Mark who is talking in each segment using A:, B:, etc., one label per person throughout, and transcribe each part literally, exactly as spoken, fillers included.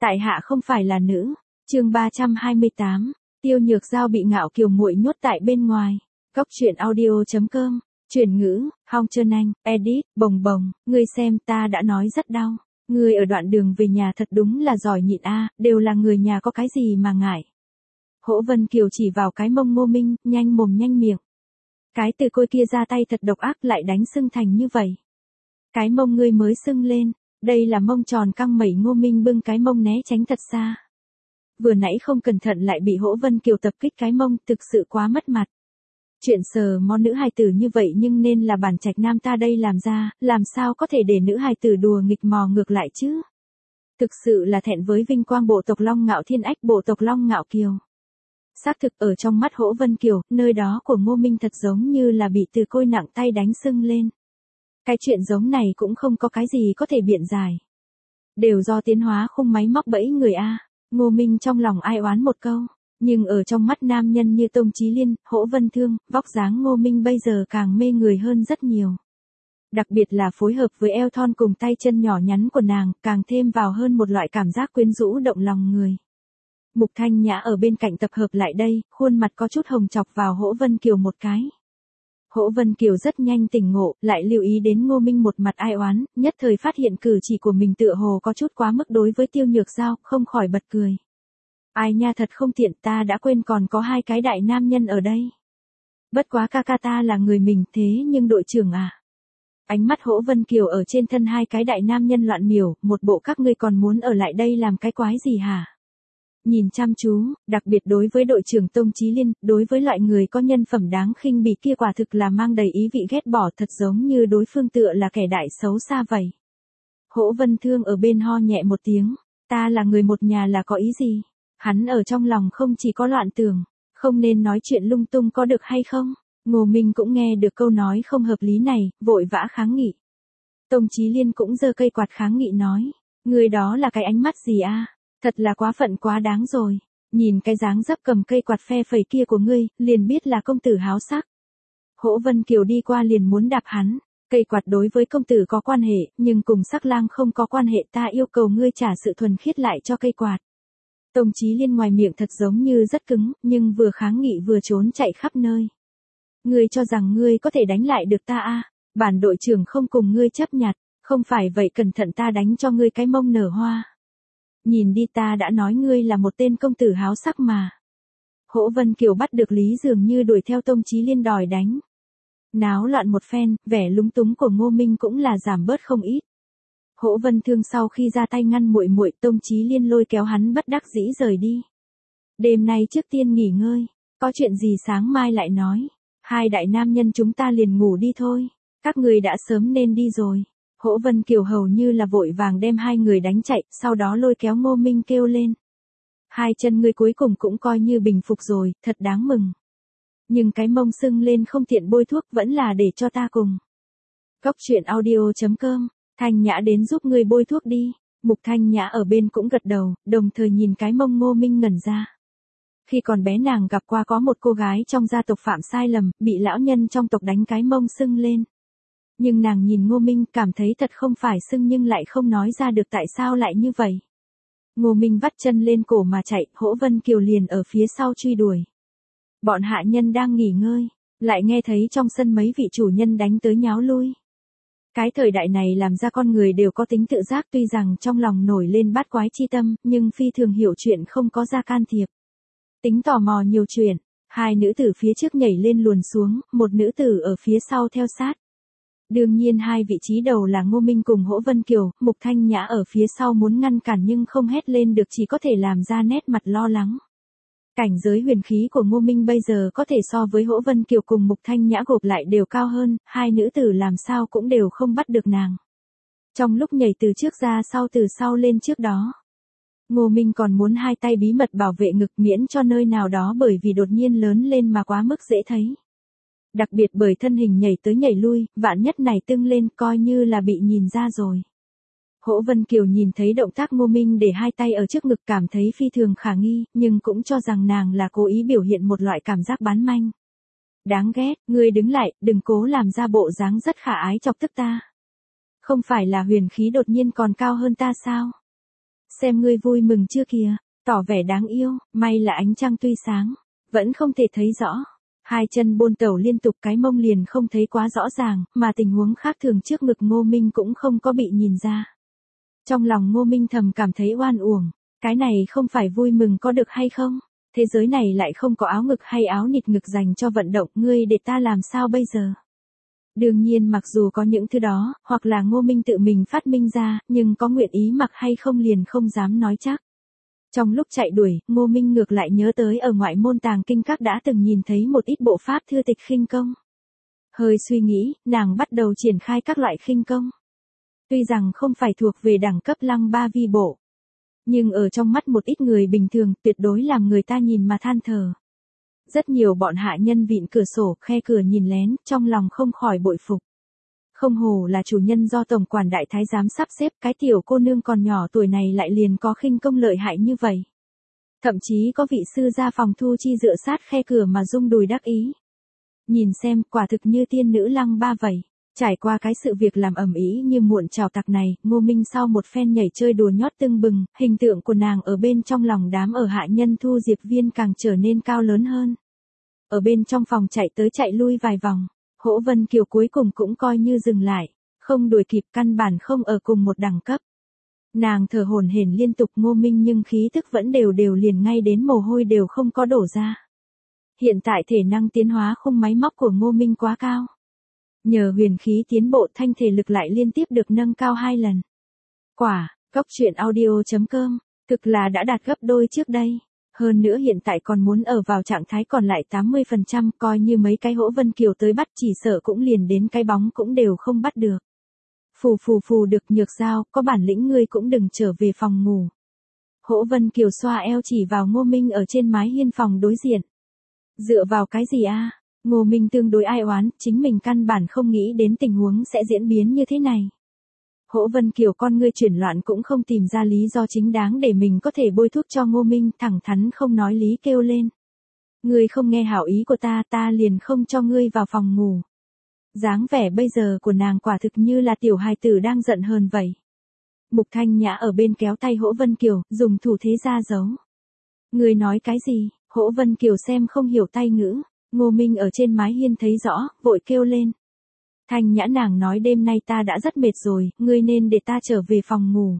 A: Tại hạ không phải là nữ. Chương ba trăm hai mươi tám. Tiêu Nhược Giao bị Ngạo Kiều muội nhốt tại bên ngoài. Cốc truyện audio chấm com. Chuyển ngữ, Hong Trơn Anh, edit, bồng bồng, ngươi xem ta đã nói rất đau. Ngươi ở đoạn đường về nhà thật đúng là giỏi nhịn a, đều là người nhà có cái gì mà ngại. Hỗ Vân Kiều chỉ vào cái mông Ngô Minh, nhanh mồm nhanh miệng. Cái từ côi kia ra tay thật độc ác lại đánh sưng thành như vậy. Cái mông ngươi mới sưng lên, đây là mông tròn căng mẩy. Ngô Minh bưng cái mông né tránh thật xa. Vừa nãy không cẩn thận lại bị Hỗ Vân Kiều tập kích cái mông, thực sự quá mất mặt. Chuyện sờ mó nữ hài tử như vậy nhưng nên là bản trạch nam ta đây làm ra, làm sao có thể để nữ hài tử đùa nghịch mò ngược lại chứ. Thực sự là thẹn với vinh quang bộ tộc Long Ngạo Thiên Ách, bộ tộc Long Ngạo Kiều. Xác thực ở trong mắt Hỗ Vân Kiều, nơi đó của Ngô Minh thật giống như là bị từ côi nặng tay đánh sưng lên. Cái chuyện giống này cũng không có cái gì có thể biện giải. Đều do tiến hóa khung máy móc bẫy người a. Ngô Minh trong lòng ai oán một câu, nhưng ở trong mắt nam nhân như Tông Chí Liên, Hỗ Vân Thương, vóc dáng Ngô Minh bây giờ càng mê người hơn rất nhiều. Đặc biệt là phối hợp với eo thon cùng tay chân nhỏ nhắn của nàng, càng thêm vào hơn một loại cảm giác quyến rũ động lòng người. Mục Thanh Nhã ở bên cạnh tập hợp lại đây, khuôn mặt có chút hồng chọc vào Hỗ Vân Kiều một cái. Hỗ Vân Kiều rất nhanh tỉnh ngộ, lại lưu ý đến Ngô Minh một mặt ai oán, nhất thời phát hiện cử chỉ của mình tựa hồ có chút quá mức đối với Tiêu Nhược Giao, không khỏi bật cười. Ai nha, thật không tiện, ta đã quên còn có hai cái đại nam nhân ở đây. Bất quá ca ca ta là người mình, thế nhưng đội trưởng à. Ánh mắt Hỗ Vân Kiều ở trên thân hai cái đại nam nhân loạn miểu, một bộ các ngươi còn muốn ở lại đây làm cái quái gì hả? Nhìn chăm chú, đặc biệt đối với đội trưởng Tông Chí Liên, đối với loại người có nhân phẩm đáng khinh bỉ kia quả thực là mang đầy ý vị ghét bỏ, thật giống như đối phương tựa là kẻ đại xấu xa vậy. Hỗ Vân Thương ở bên ho nhẹ một tiếng, ta là người một nhà là có ý gì? Hắn ở trong lòng không chỉ có loạn tưởng, không nên nói chuyện lung tung có được hay không? Ngô Minh cũng nghe được câu nói không hợp lý này, vội vã kháng nghị. Tông Chí Liên cũng giơ cây quạt kháng nghị nói, người đó là cái ánh mắt gì a? Thật là quá phận quá đáng rồi, nhìn cái dáng dấp cầm cây quạt phe phẩy kia của ngươi, liền biết là công tử háo sắc. Hỗ Vân Kiều đi qua liền muốn đạp hắn, cây quạt đối với công tử có quan hệ, nhưng cùng sắc lang không có quan hệ, ta yêu cầu ngươi trả sự thuần khiết lại cho cây quạt. Tông Chí Liên ngoài miệng thật giống như rất cứng, nhưng vừa kháng nghị vừa trốn chạy khắp nơi. Ngươi cho rằng ngươi có thể đánh lại được ta a? Bản đội trưởng không cùng ngươi chấp nhặt, không phải vậy cẩn thận ta đánh cho ngươi cái mông nở hoa. Nhìn đi, ta đã nói ngươi là một tên công tử háo sắc mà. Hỗ Vân Kiều bắt được lý dường như đuổi theo Tông Chí Liên đòi đánh. Náo loạn một phen, vẻ lúng túng của Ngô Minh cũng là giảm bớt không ít. Hỗ Vân Thương sau khi ra tay ngăn muội muội, Tông Chí Liên lôi kéo hắn bất đắc dĩ rời đi. Đêm nay trước tiên nghỉ ngơi, có chuyện gì sáng mai lại nói. Hai đại nam nhân chúng ta liền ngủ đi thôi, các người đã sớm nên đi rồi. Hỗ Vân Kiều hầu như là vội vàng đem hai người đánh chạy, sau đó lôi kéo Ngô Minh kêu lên. Hai chân ngươi cuối cùng cũng coi như bình phục rồi, thật đáng mừng. Nhưng cái mông sưng lên không tiện bôi thuốc, vẫn là để cho ta cùng. Cốc truyện audio chấm com, Thanh Nhã đến giúp ngươi bôi thuốc đi. Mục Thanh Nhã ở bên cũng gật đầu, đồng thời nhìn cái mông Ngô Minh ngẩn ra. Khi còn bé nàng gặp qua có một cô gái trong gia tộc phạm sai lầm, bị lão nhân trong tộc đánh cái mông sưng lên. Nhưng nàng nhìn Ngô Minh cảm thấy thật không phải sưng nhưng lại không nói ra được tại sao lại như vậy. Ngô Minh vắt chân lên cổ mà chạy, Hỗ Vân Kiều liền ở phía sau truy đuổi. Bọn hạ nhân đang nghỉ ngơi, lại nghe thấy trong sân mấy vị chủ nhân đánh tới nháo lui. Cái thời đại này làm ra con người đều có tính tự giác, tuy rằng trong lòng nổi lên bát quái chi tâm, nhưng phi thường hiểu chuyện không có ra can thiệp. Tính tò mò nhiều chuyện, hai nữ tử phía trước nhảy lên luồn xuống, một nữ tử ở phía sau theo sát. Đương nhiên hai vị trí đầu là Ngô Minh cùng Hỗ Vân Kiều, Mục Thanh Nhã ở phía sau muốn ngăn cản nhưng không hét lên được, chỉ có thể làm ra nét mặt lo lắng. Cảnh giới huyền khí của Ngô Minh bây giờ có thể so với Hỗ Vân Kiều cùng Mục Thanh Nhã gộp lại đều cao hơn, hai nữ tử làm sao cũng đều không bắt được nàng. Trong lúc nhảy từ trước ra sau từ sau lên trước đó, Ngô Minh còn muốn hai tay bí mật bảo vệ ngực miễn cho nơi nào đó bởi vì đột nhiên lớn lên mà quá mức dễ thấy. Đặc biệt bởi thân hình nhảy tới nhảy lui, vạn nhất này tưng lên coi như là bị nhìn ra rồi. Hỗ Vân Kiều nhìn thấy động tác Ngô Minh để hai tay ở trước ngực cảm thấy phi thường khả nghi, nhưng cũng cho rằng nàng là cố ý biểu hiện một loại cảm giác bán manh. Đáng ghét, ngươi đứng lại, đừng cố làm ra bộ dáng rất khả ái chọc tức ta. Không phải là huyền khí đột nhiên còn cao hơn ta sao? Xem ngươi vui mừng chưa kìa, tỏ vẻ đáng yêu, may là ánh trăng tuy sáng, vẫn không thể thấy rõ. Hai chân bôn tẩu liên tục cái mông liền không thấy quá rõ ràng, mà tình huống khác thường trước ngực Ngô Minh cũng không có bị nhìn ra. Trong lòng Ngô Minh thầm cảm thấy oan uổng, cái này không phải vui mừng có được hay không? Thế giới này lại không có áo ngực hay áo nịt ngực dành cho vận động, ngươi để ta làm sao bây giờ? Đương nhiên mặc dù có những thứ đó, hoặc là Ngô Minh tự mình phát minh ra, nhưng có nguyện ý mặc hay không liền không dám nói chắc. Trong lúc chạy đuổi, Ngô Minh ngược lại nhớ tới ở ngoại môn tàng kinh các đã từng nhìn thấy một ít bộ pháp thư tịch khinh công. Hơi suy nghĩ, nàng bắt đầu triển khai các loại khinh công. Tuy rằng không phải thuộc về đẳng cấp lăng ba vi bộ, nhưng ở trong mắt một ít người bình thường tuyệt đối làm người ta nhìn mà than thở. Rất nhiều bọn hạ nhân vịn cửa sổ, khe cửa nhìn lén, trong lòng không khỏi bội phục. Không hồ là chủ nhân do tổng quản đại thái giám sắp xếp, cái tiểu cô nương còn nhỏ tuổi này lại liền có khinh công lợi hại như vậy. Thậm chí có vị sư ra phòng thu chi dựa sát khe cửa mà rung đùi đắc ý. Nhìn xem, quả thực như tiên nữ lăng ba vậy. Trải qua cái sự việc làm ầm ĩ như muộn trào tặc này, Ngô Minh sau một phen nhảy chơi đùa nhót tưng bừng, hình tượng của nàng ở bên trong lòng đám ở hạ nhân thu diệp viên càng trở nên cao lớn hơn. Ở bên trong phòng chạy tới chạy lui vài vòng, Hỗ Vân Kiều cuối cùng cũng coi như dừng lại, không đuổi kịp, căn bản không ở cùng một đẳng cấp. Nàng thở hổn hển liên tục, Ngô Minh nhưng khí tức vẫn đều đều liền ngay đến mồ hôi đều không có đổ ra. Hiện tại thể năng tiến hóa khung máy móc của Ngô Minh quá cao. Nhờ huyền khí tiến bộ thanh thể lực lại liên tiếp được nâng cao hai lần. Quả, Cốc truyện audio chấm com, thực là đã đạt gấp đôi trước đây. Hơn nữa hiện tại còn muốn ở vào trạng thái còn lại tám mươi phần trăm, coi như mấy cái Hỗ Vân Kiều tới bắt chỉ sợ cũng liền đến cái bóng cũng đều không bắt được. Phù phù phù, được Nhược Giao, có bản lĩnh ngươi cũng đừng trở về phòng ngủ. Hỗ Vân Kiều xoa eo chỉ vào Ngô Minh ở trên mái hiên phòng đối diện. Dựa vào cái gì a? Ngô Minh tương đối ai oán, chính mình căn bản không nghĩ đến tình huống sẽ diễn biến như thế này. Hỗ Vân Kiều con ngươi chuyển loạn cũng không tìm ra lý do chính đáng để mình có thể bôi thuốc cho Ngô Minh, thẳng thắn không nói lý kêu lên. Ngươi không nghe hảo ý của ta, ta liền không cho ngươi vào phòng ngủ. Dáng vẻ bây giờ của nàng quả thực như là tiểu hài tử đang giận hờn vậy. Mục Thanh Nhã ở bên kéo tay Hỗ Vân Kiều, dùng thủ thế ra dấu. Ngươi nói cái gì? Hỗ Vân Kiều xem không hiểu tay ngữ. Ngô Minh ở trên mái hiên thấy rõ, vội kêu lên. Thanh Nhã, nàng nói đêm nay ta đã rất mệt rồi, ngươi nên để ta trở về phòng ngủ.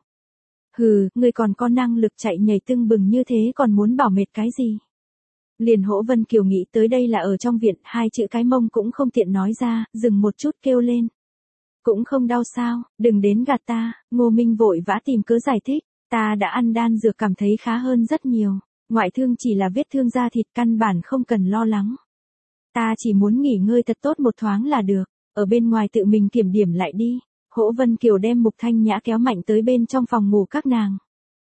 A: Hừ, ngươi còn có năng lực chạy nhảy tưng bừng như thế còn muốn bảo mệt cái gì? Liền Hỗ Vân Kiều nghĩ tới đây là ở trong viện, hai chữ cái mông cũng không tiện nói ra, dừng một chút kêu lên. Cũng không đau sao, đừng đến gạt ta. Ngô Minh vội vã tìm cớ giải thích, ta đã ăn đan dược cảm thấy khá hơn rất nhiều, ngoại thương chỉ là vết thương da thịt, căn bản không cần lo lắng. Ta chỉ muốn nghỉ ngơi thật tốt một thoáng là được, ở bên ngoài tự mình kiểm điểm lại đi. Hỗ Vân Kiều đem Mục Thanh Nhã kéo mạnh tới bên trong phòng ngủ các nàng.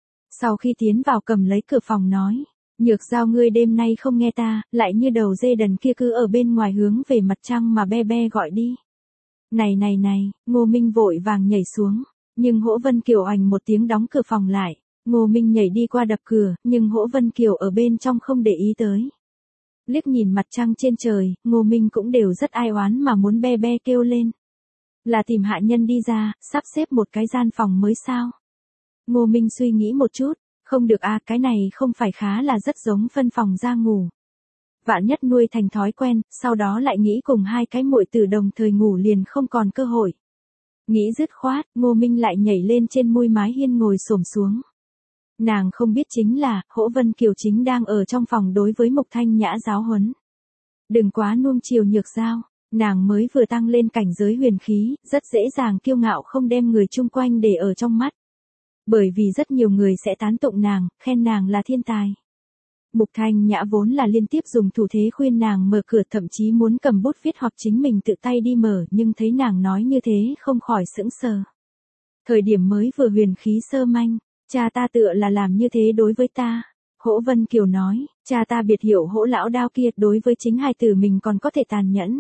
A: Sau khi tiến vào cầm lấy cửa phòng nói, Nhược Giao, ngươi đêm nay không nghe ta, lại như đầu dê đần kia cứ ở bên ngoài hướng về mặt trăng mà be be gọi đi. Này này này, Ngô Minh vội vàng nhảy xuống, nhưng Hỗ Vân Kiều oành một tiếng đóng cửa phòng lại. Ngô Minh nhảy đi qua đập cửa, nhưng Hỗ Vân Kiều ở bên trong không để ý tới. Liếc nhìn mặt trăng trên trời, Ngô Minh cũng đều rất ai oán mà muốn be be kêu lên. Là tìm hạ nhân đi ra, sắp xếp một cái gian phòng mới sao? Ngô Minh suy nghĩ một chút, không được à, cái này không phải khá là rất giống phân phòng ra ngủ. Vạn nhất nuôi thành thói quen, sau đó lại nghĩ cùng hai cái muội tử đồng thời ngủ liền không còn cơ hội. Nghĩ dứt khoát, Ngô Minh lại nhảy lên trên mui mái hiên ngồi xổm xuống. Nàng không biết chính là, Hỗ Vân Kiều chính đang ở trong phòng đối với Mục Thanh Nhã giáo huấn. Đừng quá nuông chiều Nhược Giao, nàng mới vừa tăng lên cảnh giới huyền khí, rất dễ dàng kiêu ngạo không đem người chung quanh để ở trong mắt. Bởi vì rất nhiều người sẽ tán tụng nàng, khen nàng là thiên tài. Mục Thanh Nhã vốn là liên tiếp dùng thủ thế khuyên nàng mở cửa, thậm chí muốn cầm bút viết hoặc chính mình tự tay đi mở, nhưng thấy nàng nói như thế không khỏi sững sờ. Thời điểm mới vừa huyền khí sơ manh, cha ta tựa là làm như thế đối với ta. Hỗ Vân Kiều nói, cha ta biệt hiểu Hỗ lão đao kia đối với chính hài tử mình còn có thể tàn nhẫn.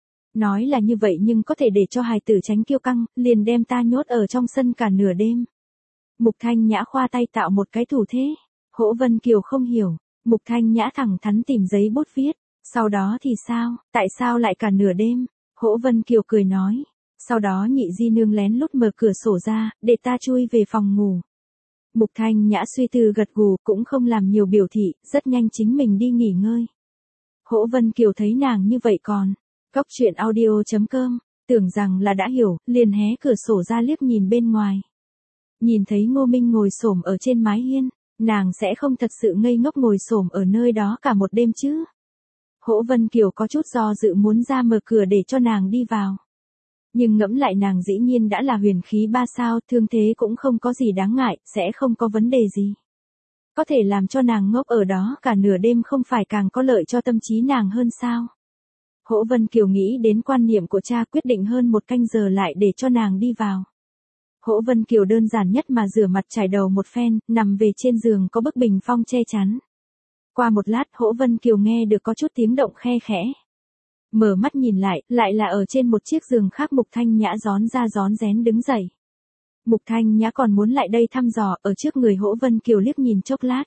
A: Nói là như vậy nhưng có thể để cho hài tử tránh kiêu căng, liền đem ta nhốt ở trong sân cả nửa đêm. Mục Thanh Nhã khoa tay tạo một cái thủ thế. Hỗ Vân Kiều không hiểu, Mục Thanh Nhã thẳng thắn tìm giấy bút viết. Sau đó thì sao, tại sao lại cả nửa đêm? Hỗ Vân Kiều cười nói. Sau đó nhị di nương lén lút mở cửa sổ ra, để ta chui về phòng ngủ. Mục Thanh Nhã suy tư gật gù, cũng không làm nhiều biểu thị, rất nhanh chính mình đi nghỉ ngơi. Hỗ Vân Kiều thấy nàng như vậy còn, cóc truyện audio chấm com, tưởng rằng là đã hiểu, liền hé cửa sổ ra liếc nhìn bên ngoài. Nhìn thấy Ngô Minh ngồi xổm ở trên mái hiên, nàng sẽ không thật sự ngây ngốc ngồi xổm ở nơi đó cả một đêm chứ. Hỗ Vân Kiều có chút do dự muốn ra mở cửa để cho nàng đi vào. Nhưng ngẫm lại nàng dĩ nhiên đã là huyền khí ba sao, thương thế cũng không có gì đáng ngại, sẽ không có vấn đề gì. Có thể làm cho nàng ngốc ở đó cả nửa đêm không phải càng có lợi cho tâm trí nàng hơn sao. Hỗ Vân Kiều nghĩ đến quan niệm của cha, quyết định hơn một canh giờ lại để cho nàng đi vào. Hỗ Vân Kiều đơn giản nhất mà rửa mặt chải đầu một phen, nằm về trên giường có bức bình phong che chắn. Qua một lát Hỗ Vân Kiều nghe được có chút tiếng động khe khẽ. Mở mắt nhìn lại, lại là ở trên một chiếc giường khác Mục Thanh Nhã rón ra rón rén đứng dậy. Mục Thanh Nhã còn muốn lại đây thăm dò, ở trước người Hỗ Vân Kiều liếc nhìn chốc lát.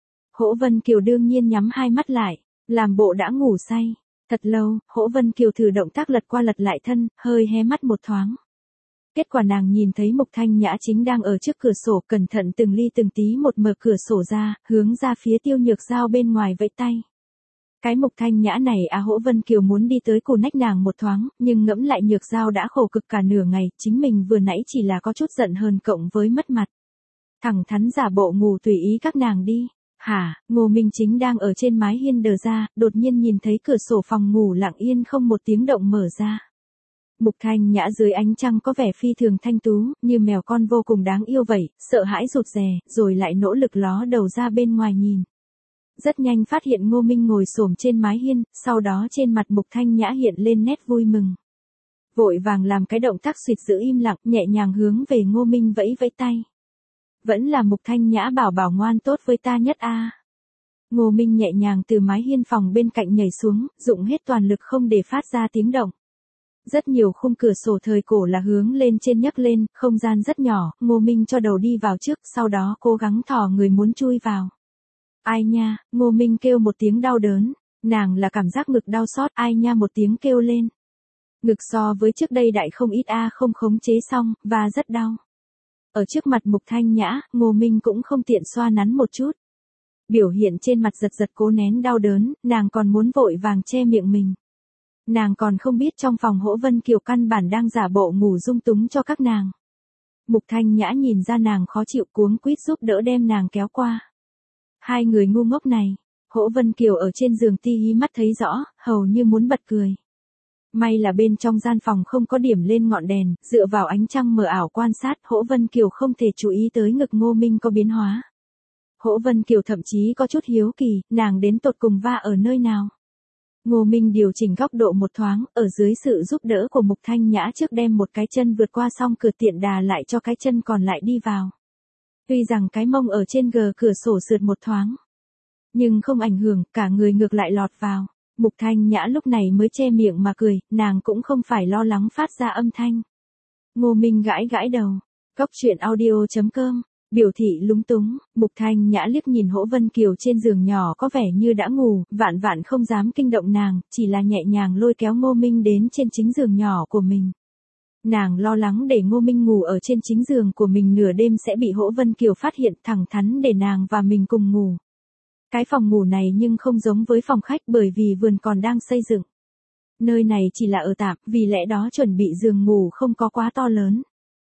A: Hỗ Vân Kiều đương nhiên nhắm hai mắt lại, làm bộ đã ngủ say. Thật lâu, Hỗ Vân Kiều thử động tác lật qua lật lại thân, hơi hé mắt một thoáng. Kết quả nàng nhìn thấy Mục Thanh Nhã chính đang ở trước cửa sổ, cẩn thận từng ly từng tí một mở cửa sổ ra, hướng ra phía Tiêu Nhược Giao bên ngoài vẫy tay. Cái Mục Thanh Nhã này à, Hỗ Vân Kiều muốn đi tới cù nách nàng một thoáng, nhưng ngẫm lại Nhược Giao đã khổ cực cả nửa ngày, chính mình vừa nãy chỉ là có chút giận hờn cộng với mất mặt. Thẳng thắn giả bộ ngủ tùy ý các nàng đi. Hả, Ngô Minh Chính đang ở trên mái hiên đờ ra, đột nhiên nhìn thấy cửa sổ phòng ngủ lặng yên không một tiếng động mở ra. Mục Thanh Nhã dưới ánh trăng có vẻ phi thường thanh tú, như mèo con vô cùng đáng yêu vậy, sợ hãi rụt rè, rồi lại nỗ lực ló đầu ra bên ngoài nhìn. Rất nhanh phát hiện Ngô Minh ngồi xổm trên mái hiên, sau đó trên mặt Mục Thanh Nhã hiện lên nét vui mừng. Vội vàng làm cái động tác suýt giữ im lặng, nhẹ nhàng hướng về Ngô Minh vẫy vẫy tay. Vẫn là Mục Thanh Nhã bảo bảo ngoan tốt với ta nhất a. À. Ngô Minh nhẹ nhàng từ mái hiên phòng bên cạnh nhảy xuống, dụng hết toàn lực không để phát ra tiếng động. Rất nhiều khung cửa sổ thời cổ là hướng lên trên nhấc lên, không gian rất nhỏ, Ngô Minh cho đầu đi vào trước, sau đó cố gắng thò người muốn chui vào. Ai nha, Ngô Minh kêu một tiếng đau đớn, nàng là cảm giác ngực đau xót, ai nha một tiếng kêu lên. Ngực so với trước đây đại không ít a à, không khống chế xong, và rất đau. Ở trước mặt Mục Thanh Nhã, Ngô Minh cũng không tiện xoa nắn một chút. Biểu hiện trên mặt giật giật cố nén đau đớn, nàng còn muốn vội vàng che miệng mình. Nàng còn không biết trong phòng Hỗ Vân Kiều căn bản đang giả bộ ngủ dung túng cho các nàng. Mục Thanh Nhã nhìn ra nàng khó chịu cuống quýt giúp đỡ đem nàng kéo qua. Hai người ngu ngốc này, Hỗ Vân Kiều ở trên giường ti hí mắt thấy rõ, hầu như muốn bật cười. May là bên trong gian phòng không có điểm lên ngọn đèn, dựa vào ánh trăng mờ ảo quan sát, Hỗ Vân Kiều không thể chú ý tới ngực Ngô Minh có biến hóa. Hỗ Vân Kiều thậm chí có chút hiếu kỳ, nàng đến tột cùng va ở nơi nào. Ngô Minh điều chỉnh góc độ một thoáng, ở dưới sự giúp đỡ của Mục Thanh Nhã trước đem một cái chân vượt qua xong cửa tiện đà lại cho cái chân còn lại đi vào. Tuy rằng cái mông ở trên gờ cửa sổ sượt một thoáng, nhưng không ảnh hưởng, cả người ngược lại lọt vào. Mục Thanh Nhã lúc này mới che miệng mà cười, nàng cũng không phải lo lắng phát ra âm thanh. Ngô Minh gãi gãi đầu. Cóc truyện audio chấm com, biểu thị lúng túng, Mục Thanh Nhã liếc nhìn Hỗ Vân Kiều trên giường nhỏ có vẻ như đã ngủ, vạn vạn không dám kinh động nàng, chỉ là nhẹ nhàng lôi kéo Ngô Minh đến trên chính giường nhỏ của mình. Nàng lo lắng để Ngô Minh ngủ ở trên chính giường của mình nửa đêm sẽ bị Hỗ Vân Kiều phát hiện, thẳng thắn để nàng và mình cùng ngủ. Cái phòng ngủ này nhưng không giống với phòng khách bởi vì vườn còn đang xây dựng. Nơi này chỉ là ở tạm, vì lẽ đó chuẩn bị giường ngủ không có quá to lớn.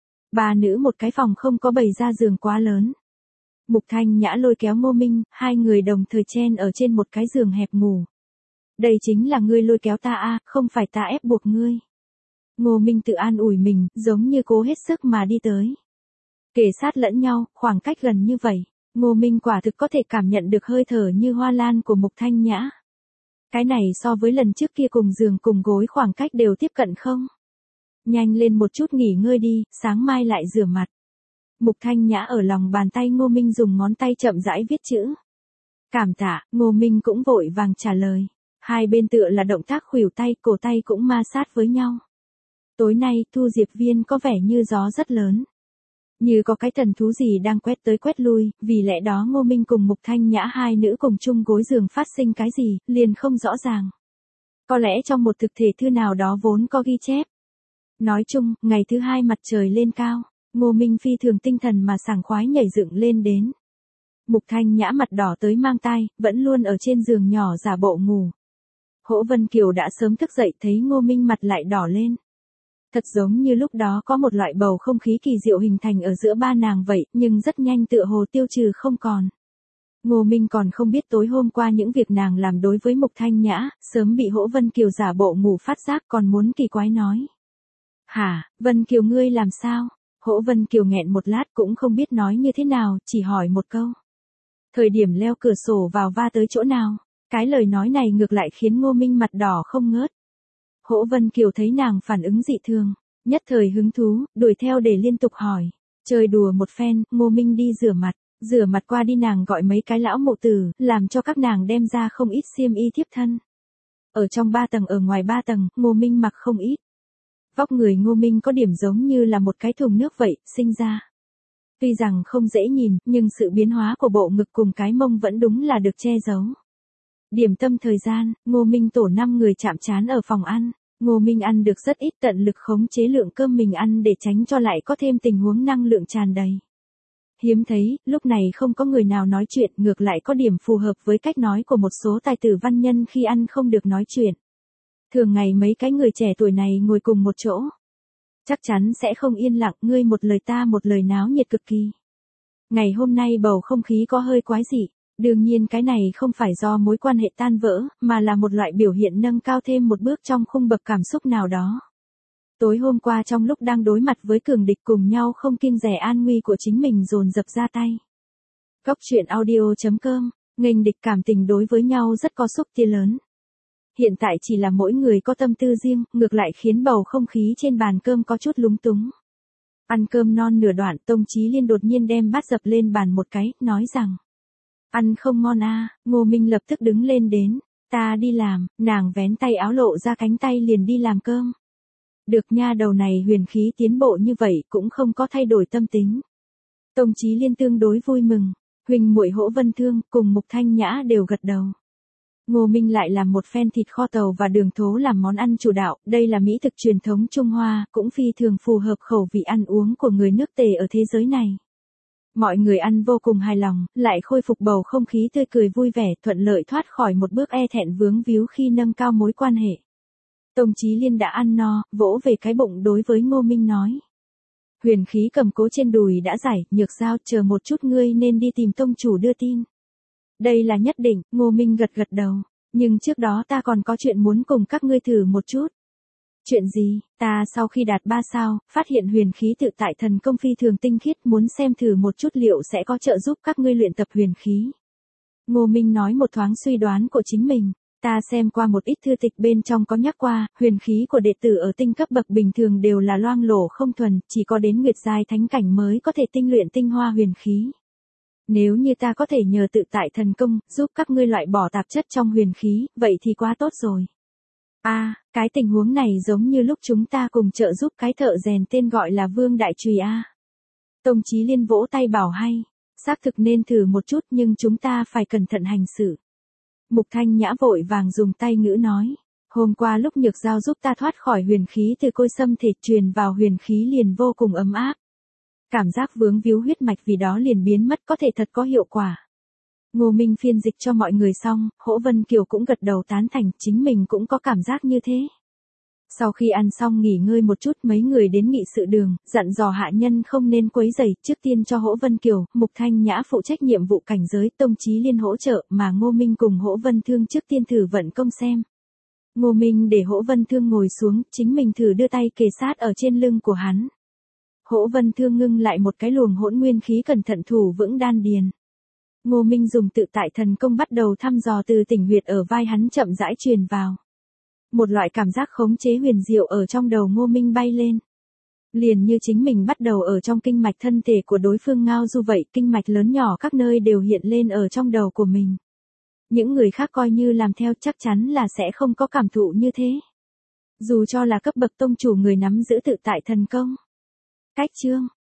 A: Ba nữ một cái phòng không có bày ra giường quá lớn. Mục Thanh Nhã lôi kéo Ngô Minh, hai người đồng thời chen ở trên một cái giường hẹp ngủ. Đây chính là ngươi lôi kéo ta a, không phải ta ép buộc ngươi. Ngô Minh tự an ủi mình, giống như cố hết sức mà đi tới. Kề sát lẫn nhau, khoảng cách gần như vậy, Ngô Minh quả thực có thể cảm nhận được hơi thở như hoa lan của Mục Thanh Nhã. Cái này so với lần trước kia cùng giường cùng gối khoảng cách đều tiếp cận không? Nhanh lên một chút nghỉ ngơi đi, sáng mai lại rửa mặt. Mục Thanh Nhã ở lòng bàn tay Ngô Minh dùng ngón tay chậm rãi viết chữ. Cảm tạ, Ngô Minh cũng vội vàng trả lời. Hai bên tựa là động tác khuỷu tay, cổ tay cũng ma sát với nhau. Tối nay, Thu Diệp Viên có vẻ như gió rất lớn. Như có cái thần thú gì đang quét tới quét lui, vì lẽ đó Ngô Minh cùng Mục Thanh Nhã hai nữ cùng chung gối giường phát sinh cái gì, liền không rõ ràng. Có lẽ trong một thực thể thư nào đó vốn có ghi chép. Nói chung, ngày thứ hai mặt trời lên cao, Ngô Minh phi thường tinh thần mà sảng khoái nhảy dựng lên đến. Mục Thanh Nhã mặt đỏ tới mang tai, vẫn luôn ở trên giường nhỏ giả bộ ngủ. Hỗ Vân Kiều đã sớm thức dậy thấy Ngô Minh mặt lại đỏ lên. Thật giống như lúc đó có một loại bầu không khí kỳ diệu hình thành ở giữa ba nàng vậy, nhưng rất nhanh tựa hồ tiêu trừ không còn. Ngô Minh còn không biết tối hôm qua những việc nàng làm đối với Mục Thanh Nhã, sớm bị Hỗ Vân Kiều giả bộ ngủ phát giác còn muốn kỳ quái nói. Hả, Vân Kiều ngươi làm sao? Hỗ Vân Kiều nghẹn một lát cũng không biết nói như thế nào, chỉ hỏi một câu. Thời điểm leo cửa sổ vào va tới chỗ nào? Cái lời nói này ngược lại khiến Ngô Minh mặt đỏ không ngớt. Hỗ Vân Kiều thấy nàng phản ứng dị thường, nhất thời hứng thú, đuổi theo để liên tục hỏi. Chơi đùa một phen, Ngô Minh đi rửa mặt, rửa mặt qua đi nàng gọi mấy cái lão mụ tử, làm cho các nàng đem ra không ít xiêm y thiếp thân. Ở trong ba tầng ở ngoài ba tầng, Ngô Minh mặc không ít. Vóc người Ngô Minh có điểm giống như là một cái thùng nước vậy, sinh ra. Tuy rằng không dễ nhìn, nhưng sự biến hóa của bộ ngực cùng cái mông vẫn đúng là được che giấu. Điểm tâm thời gian, Ngô Minh tổ năm người chạm trán ở phòng ăn. Ngô Minh ăn được rất ít, tận lực khống chế lượng cơm mình ăn để tránh cho lại có thêm tình huống năng lượng tràn đầy. Hiếm thấy, lúc này không có người nào nói chuyện, ngược lại có điểm phù hợp với cách nói của một số tài tử văn nhân khi ăn không được nói chuyện. Thường ngày mấy cái người trẻ tuổi này ngồi cùng một chỗ. Chắc chắn sẽ không yên lặng, ngươi một lời ta một lời, náo nhiệt cực kỳ. Ngày hôm nay bầu không khí có hơi quái dị. Đương nhiên cái này không phải do mối quan hệ tan vỡ, mà là một loại biểu hiện nâng cao thêm một bước trong khung bậc cảm xúc nào đó. Tối hôm qua trong lúc đang đối mặt với cường địch cùng nhau không kiêng dè an nguy của chính mình dồn dập ra tay. Góc truyện audio chấm com, nghênh địch cảm tình đối với nhau rất có xúc tia lớn. Hiện tại chỉ là mỗi người có tâm tư riêng, ngược lại khiến bầu không khí trên bàn cơm có chút lúng túng. Ăn cơm non nửa đoạn, Tông Chí Liên đột nhiên đem bát dập lên bàn một cái, nói rằng. Ăn không ngon à, Ngô Minh lập tức đứng lên đến. Ta đi làm, nàng vén tay áo lộ ra cánh tay liền đi làm cơm. Được nha, đầu này huyền khí tiến bộ như vậy cũng không có thay đổi tâm tính. Tông Chí Liên tương đối vui mừng, huynh muội Hỗ Vân Thương cùng Mục Thanh Nhã đều gật đầu. Ngô Minh lại làm một phen thịt kho tàu và đường thố làm món ăn chủ đạo, đây là mỹ thực truyền thống Trung Hoa, cũng phi thường phù hợp khẩu vị ăn uống của người nước Tề ở thế giới này. Mọi người ăn vô cùng hài lòng, lại khôi phục bầu không khí tươi cười vui vẻ, thuận lợi thoát khỏi một bước e thẹn vướng víu khi nâng cao mối quan hệ. Tông Chí Liên đã ăn no, vỗ về cái bụng đối với Ngô Minh nói. Huyền khí cầm cố trên đùi đã giải, Nhược Giao, chờ một chút ngươi nên đi tìm tông chủ đưa tin. Đây là nhất định, Ngô Minh gật gật đầu, nhưng trước đó ta còn có chuyện muốn cùng các ngươi thử một chút. Chuyện gì? Ta sau khi đạt ba sao, phát hiện huyền khí tự tại thần công phi thường tinh khiết, muốn xem thử một chút liệu sẽ có trợ giúp các ngươi luyện tập huyền khí. Ngô Minh nói một thoáng suy đoán của chính mình. Ta xem qua một ít thư tịch bên trong có nhắc qua, huyền khí của đệ tử ở tinh cấp bậc bình thường đều là loang lổ không thuần, chỉ có đến nguyệt giai thánh cảnh mới có thể tinh luyện tinh hoa huyền khí. Nếu như ta có thể nhờ tự tại thần công, giúp các ngươi loại bỏ tạp chất trong huyền khí, vậy thì quá tốt rồi. A, à, cái tình huống này giống như lúc chúng ta cùng trợ giúp cái thợ rèn tên gọi là Vương Đại Trùy A. À. Tông Chí Liên vỗ tay bảo hay, xác thực nên thử một chút nhưng chúng ta phải cẩn thận hành xử. Mục Thanh Nhã vội vàng dùng tay ngữ nói, hôm qua lúc Nhược Giao giúp ta thoát khỏi huyền khí từ côi xâm thể truyền vào huyền khí liền vô cùng ấm áp. Cảm giác vướng víu huyết mạch vì đó liền biến mất, có thể thật có hiệu quả. Ngô Minh phiên dịch cho mọi người xong, Hỗ Vân Kiều cũng gật đầu tán thành, chính mình cũng có cảm giác như thế. Sau khi ăn xong nghỉ ngơi một chút, mấy người đến nghị sự đường, dặn dò hạ nhân không nên quấy rầy, trước tiên cho Hỗ Vân Kiều, Mục Thanh Nhã phụ trách nhiệm vụ cảnh giới, Tông Chí Liên hỗ trợ, mà Ngô Minh cùng Hỗ Vân Thương trước tiên thử vận công xem. Ngô Minh để Hỗ Vân Thương ngồi xuống, chính mình thử đưa tay kề sát ở trên lưng của hắn. Hỗ Vân Thương ngưng lại một cái luồng hỗn nguyên khí, cẩn thận thủ vững đan điền. Ngô Minh dùng tự tại thần công bắt đầu thăm dò từ tỉnh huyệt ở vai hắn chậm rãi truyền vào. Một loại cảm giác khống chế huyền diệu ở trong đầu Ngô Minh bay lên. Liền như chính mình bắt đầu ở trong kinh mạch thân thể của đối phương ngao du vậy, kinh mạch lớn nhỏ các nơi đều hiện lên ở trong đầu của mình. Những người khác coi như làm theo chắc chắn là sẽ không có cảm thụ như thế. Dù cho là cấp bậc tông chủ người nắm giữ tự tại thần công. Cách chương